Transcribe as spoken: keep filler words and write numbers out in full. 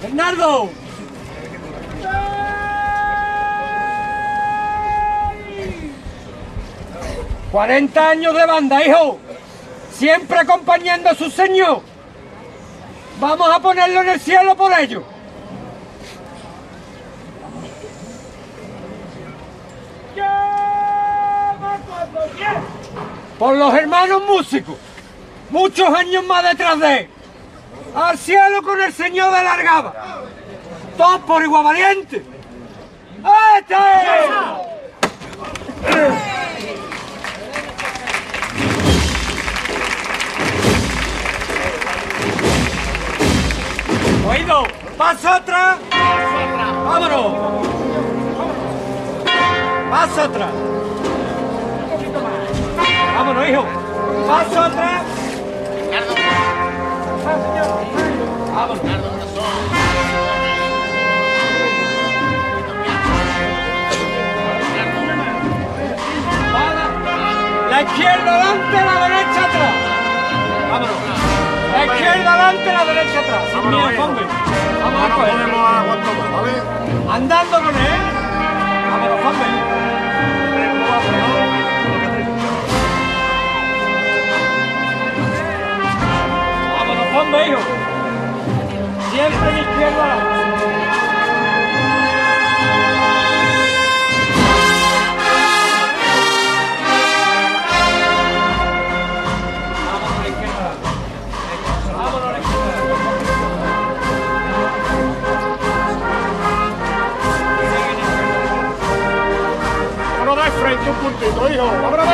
¡Bernardo! ¡Cuarenta años de banda, hijo! Siempre acompañando a su señor. Vamos a ponerlo en el cielo por ello. Por los hermanos músicos, muchos años más detrás de él. Al cielo con el señor de Largaba. Todos por igual valiente. ¡Este! Oído, paso atrás. Vámonos. Paso atrás. Vámonos, hijo. Paso atrás. Vámonos. La izquierda adelante, la derecha atrás. Vámonos. La izquierda adelante, la derecha atrás. Sin miedo, hombre. Vamos a coger. Andando con él. Vámonos, hombre. Vámonos, hombre, hijo. Siempre de izquierda adelante. Frente un puntito, hijo.